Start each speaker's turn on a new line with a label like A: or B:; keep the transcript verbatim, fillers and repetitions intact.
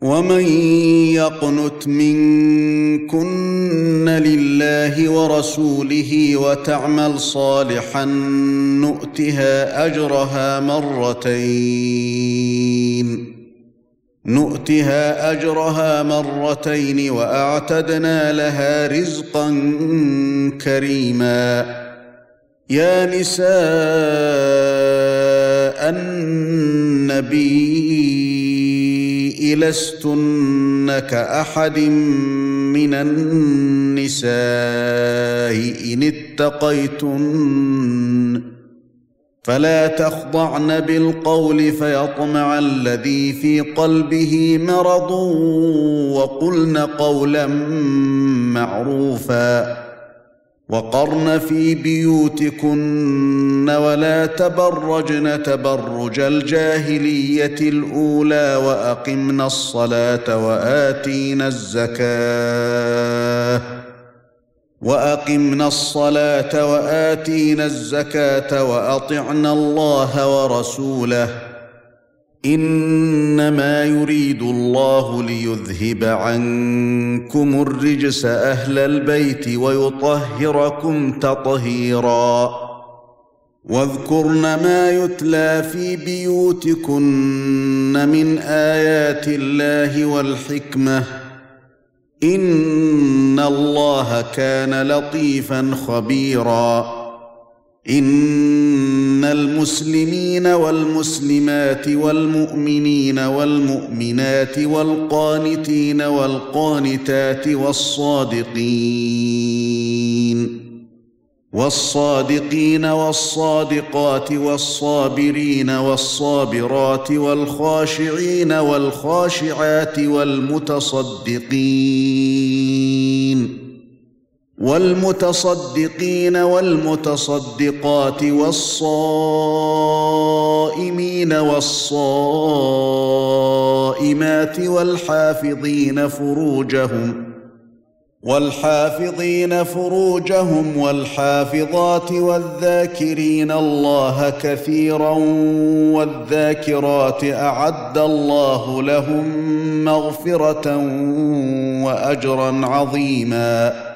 A: ومن يقنت منكن لله ورسوله وتعمل صالحا نؤتها أجرها مرتين نؤتها أجرها مرتين وأعتدنا لها رزقا كريما. يا نساء النبي لستن كأحد من النساء إن اتقيتن فلا تخضعن بالقول فيطمع الذي في قلبه مرض وقلن قولا معروفا وقرن في بيوتكن ولا تبرجن تبرج الجاهلية الأولى وأقمن الصلاة وآتينا الزكاة وأقمنا الصلاة وآتينا الزكاة وأطعنا الله ورسوله إنما يريد الله ليذهب عنكم الرجس أهل البيت ويطهركم تطهيرا. واذكرن ما يتلى في بيوتكن من آيات الله والحكمة إن الله كان لطيفا خبيرا. إن المسلمين والمسلمات والمؤمنين والمؤمنات والقانتين والقانتات والصادقين والصادقين والصادقات والصابرين والصابرات والخاشعين والخاشعات والمتصدقين والمتصدقين والمتصدقات والصائمين والصائمات والحافظين فروجهم والحافظين فروجهم والحافظات والذاكرين الله كثيرا والذاكرات أعد الله لهم مغفرة وأجرا عظيما.